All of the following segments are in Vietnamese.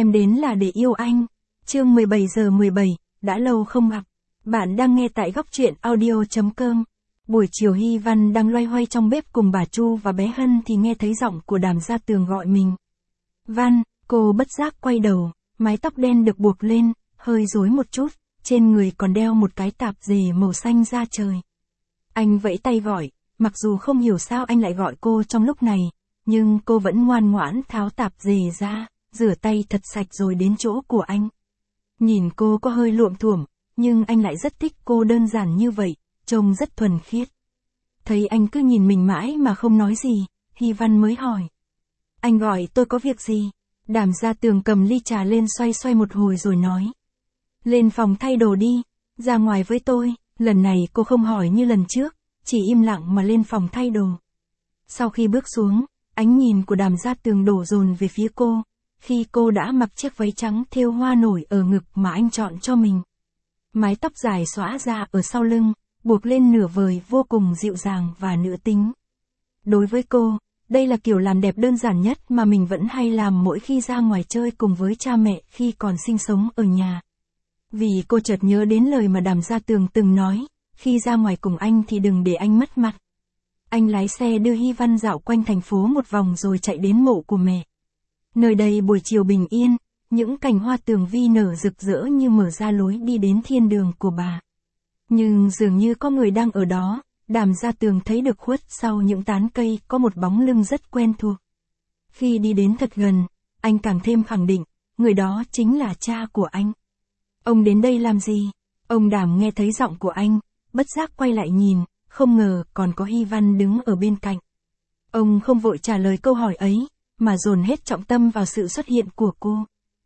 Em đến là để yêu anh. Chương 17:17, đã lâu không gặp. Bạn đang nghe tại góc truyện audio.com. Buổi chiều Hy Văn đang loay hoay trong bếp cùng bà Chu và bé Hân thì nghe thấy giọng của Đàm Gia Tường gọi mình. Văn, cô bất giác quay đầu, mái tóc đen được buộc lên, hơi rối một chút, trên người còn đeo một cái tạp dề màu xanh da trời. Anh vẫy tay gọi, mặc dù không hiểu sao anh lại gọi cô trong lúc này, nhưng cô vẫn ngoan ngoãn tháo tạp dề ra, rửa tay thật sạch rồi đến chỗ của anh. Nhìn cô có hơi luộm thuộm, nhưng anh lại rất thích cô đơn giản như vậy, trông rất thuần khiết. Thấy anh cứ nhìn mình mãi mà không nói gì, Hy Văn mới hỏi. Anh gọi tôi có việc gì? Đàm Gia Tường cầm ly trà lên xoay xoay một hồi rồi nói. Lên phòng thay đồ đi, ra ngoài với tôi. Lần này cô không hỏi như lần trước, chỉ im lặng mà lên phòng thay đồ. Sau khi bước xuống, ánh nhìn của Đàm Gia Tường đổ dồn về phía cô, khi cô đã mặc chiếc váy trắng thêu hoa nổi ở ngực mà anh chọn cho mình. Mái tóc dài xõa ra ở sau lưng, buộc lên nửa vời vô cùng dịu dàng và nữ tính. Đối với cô, đây là kiểu làm đẹp đơn giản nhất mà mình vẫn hay làm mỗi khi ra ngoài chơi cùng với cha mẹ khi còn sinh sống ở nhà. Vì cô chợt nhớ đến lời mà Đàm Gia Tường từng nói, khi ra ngoài cùng anh thì đừng để anh mất mặt. Anh lái xe đưa Hy Văn dạo quanh thành phố một vòng rồi chạy đến mộ của mẹ. Nơi đây buổi chiều bình yên, những cành hoa tường vi nở rực rỡ như mở ra lối đi đến thiên đường của bà. Nhưng dường như có người đang ở đó, Đàm Gia Tường thấy được khuất sau những tán cây có một bóng lưng rất quen thuộc. Khi đi đến thật gần, anh càng thêm khẳng định, người đó chính là cha của anh. Ông đến đây làm gì? Ông Đàm nghe thấy giọng của anh, bất giác quay lại nhìn, không ngờ còn có Hy Văn đứng ở bên cạnh. Ông không vội trả lời câu hỏi ấy, mà dồn hết trọng tâm vào sự xuất hiện của cô.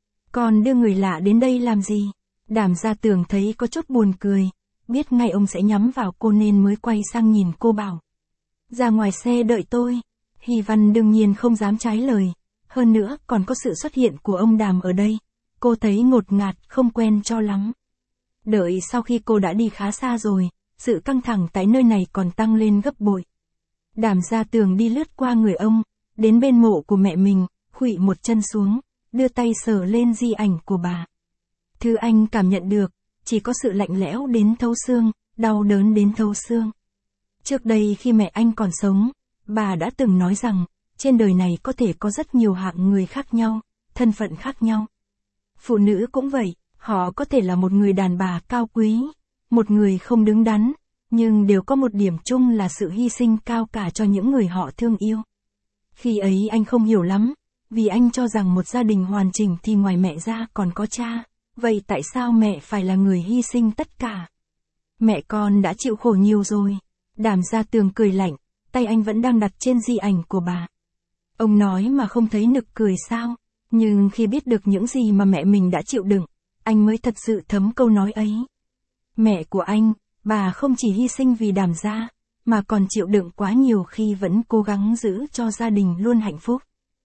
Còn đưa người lạ đến đây làm gì? Đàm Gia Tường thấy có chút buồn cười, biết ngay ông sẽ nhắm vào cô nên mới quay sang nhìn cô bảo. Ra ngoài xe đợi tôi. Hy Văn đương nhiên không dám trái lời, hơn nữa còn có sự xuất hiện của ông Đàm ở đây. Cô thấy ngột ngạt không quen cho lắm. Đợi sau khi cô đã đi khá xa rồi, sự căng thẳng tại nơi này còn tăng lên gấp bội. Đàm Gia Tường đi lướt qua người ông, đến bên mộ của mẹ mình, khuỵu một chân xuống, đưa tay sờ lên di ảnh của bà. Thứ anh cảm nhận được, chỉ có sự lạnh lẽo đến thấu xương, đau đớn đến thấu xương. Trước đây khi mẹ anh còn sống, bà đã từng nói rằng, trên đời này có thể có rất nhiều hạng người khác nhau, thân phận khác nhau. Phụ nữ cũng vậy, họ có thể là một người đàn bà cao quý, một người không đứng đắn, nhưng đều có một điểm chung là sự hy sinh cao cả cho những người họ thương yêu. Khi ấy anh không hiểu lắm, vì anh cho rằng một gia đình hoàn chỉnh thì ngoài mẹ ra còn có cha, vậy tại sao mẹ phải là người hy sinh tất cả? Mẹ con đã chịu khổ nhiều rồi. Đàm Gia Tường cười lạnh, tay anh vẫn đang đặt trên di ảnh của bà. Ông nói mà không thấy nực cười sao? Nhưng khi biết được những gì mà mẹ mình đã chịu đựng, anh mới thật sự thấm câu nói ấy. Mẹ của anh, bà không chỉ hy sinh vì Đàm gia, mà còn chịu đựng quá nhiều khi vẫn cố gắng giữ cho gia đình luôn hạnh phúc.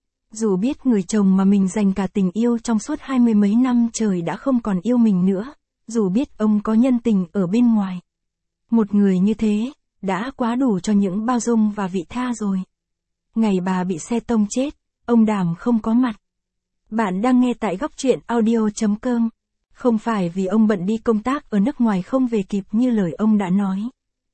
Dù biết người chồng mà mình dành cả tình yêu trong suốt 20 mấy năm trời đã không còn yêu mình nữa, dù biết ông có nhân tình ở bên ngoài. Một người như thế, đã quá đủ cho những bao dung và vị tha rồi. Ngày bà bị xe tông chết, ông Đàm không có mặt. Bạn đang nghe tại góc truyện audio.com. Không phải vì ông bận đi công tác ở nước ngoài không về kịp như lời ông đã nói.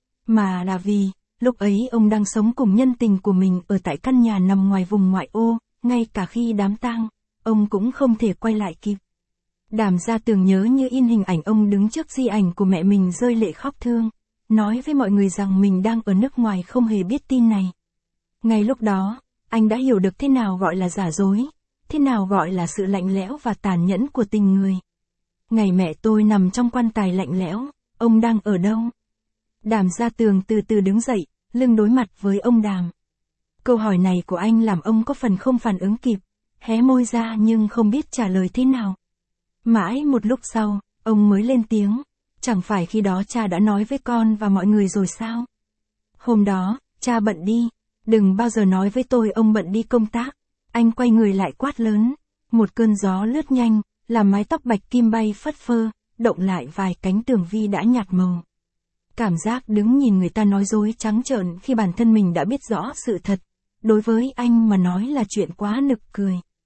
Mà là vì, lúc ấy ông đang sống cùng nhân tình của mình ở tại căn nhà nằm ngoài vùng ngoại ô, ngay cả khi đám tang, ông cũng không thể quay lại kịp. Đàm Gia Tường nhớ như in hình ảnh ông đứng trước di ảnh của mẹ mình rơi lệ khóc thương, nói với mọi người rằng mình đang ở nước ngoài không hề biết tin này. Ngay lúc đó, anh đã hiểu được thế nào gọi là giả dối, thế nào gọi là sự lạnh lẽo và tàn nhẫn của tình người. Ngày mẹ tôi nằm trong quan tài lạnh lẽo, ông đang ở đâu? Đàm Gia Tường từ từ đứng dậy, lưng đối mặt với ông Đàm. Câu hỏi này của anh làm ông có phần không phản ứng kịp, hé môi ra nhưng không biết trả lời thế nào. Mãi một lúc sau, ông mới lên tiếng, chẳng phải khi đó cha đã nói với con và mọi người rồi sao? Hôm đó, cha bận đi, đừng bao giờ nói với tôi ông bận đi công tác. Anh quay người lại quát lớn, một cơn gió lướt nhanh, làm mái tóc bạch kim bay phất phơ, động lại vài cánh tường vi đã nhạt màu. Cảm giác đứng nhìn người ta nói dối trắng trợn khi bản thân mình đã biết rõ sự thật, đối với anh mà nói là chuyện quá nực cười.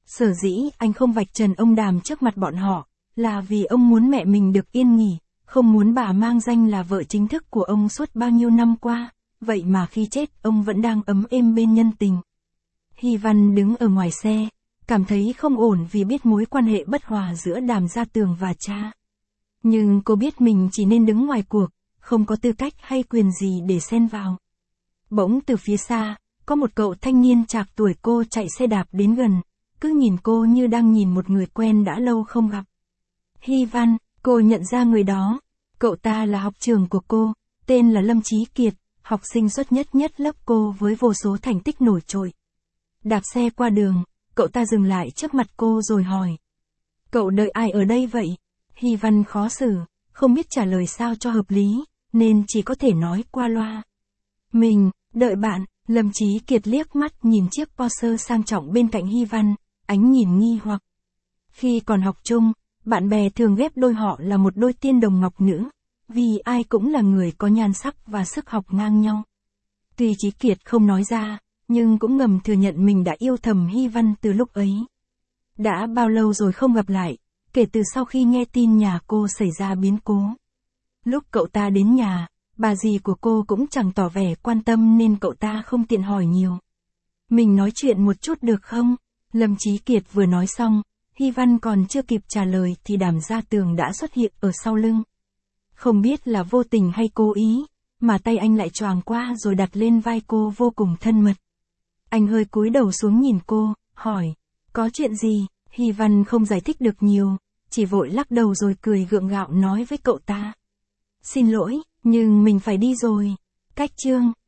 Sở dĩ anh không vạch trần ông Đàm trước mặt bọn họ, là vì ông muốn mẹ mình được yên nghỉ, không muốn bà mang danh là vợ chính thức của ông suốt bao nhiêu năm qua, vậy mà khi chết ông vẫn đang ấm êm bên nhân tình. Hy Văn đứng ở ngoài xe, cảm thấy không ổn vì biết mối quan hệ bất hòa giữa Đàm Gia Tường và cha. Nhưng cô biết mình chỉ nên đứng ngoài cuộc, không có tư cách hay quyền gì để xen vào. Bỗng từ phía xa, có một cậu thanh niên trạc tuổi cô chạy xe đạp đến gần, cứ nhìn cô như đang nhìn một người quen đã lâu không gặp. Hy Văn, cô nhận ra người đó. Cậu ta là học trường của cô, tên là Lâm Chí Kiệt, học sinh xuất nhất lớp cô với vô số thành tích nổi trội. Đạp xe qua đường, cậu ta dừng lại trước mặt cô rồi hỏi. Cậu đợi ai ở đây vậy? Hy Văn khó xử, không biết trả lời sao cho hợp lý, nên chỉ có thể nói qua loa. Mình, đợi bạn. Lâm Chí Kiệt liếc mắt nhìn chiếc Porsche sang trọng bên cạnh Hy Văn, ánh nhìn nghi hoặc. Khi còn học chung, bạn bè thường ghép đôi họ là một đôi tiên đồng ngọc nữ, vì ai cũng là người có nhan sắc và sức học ngang nhau. Tuy Chí Kiệt không nói ra, nhưng cũng ngầm thừa nhận mình đã yêu thầm Hy Văn từ lúc ấy. Đã bao lâu rồi không gặp lại, kể từ sau khi nghe tin nhà cô xảy ra biến cố. Lúc cậu ta đến nhà, bà dì của cô cũng chẳng tỏ vẻ quan tâm nên cậu ta không tiện hỏi nhiều. Mình nói chuyện một chút được không? Lâm Chí Kiệt vừa nói xong, Hy Văn còn chưa kịp trả lời thì Đàm Gia Tường đã xuất hiện ở sau lưng. Không biết là vô tình hay cố ý, mà tay anh lại choàng qua rồi đặt lên vai cô vô cùng thân mật. Anh hơi cúi đầu xuống nhìn cô, hỏi, có chuyện gì? Hy Văn không giải thích được nhiều, chỉ vội lắc đầu rồi cười gượng gạo nói với cậu ta. Xin lỗi, nhưng mình phải đi rồi. Cách chương.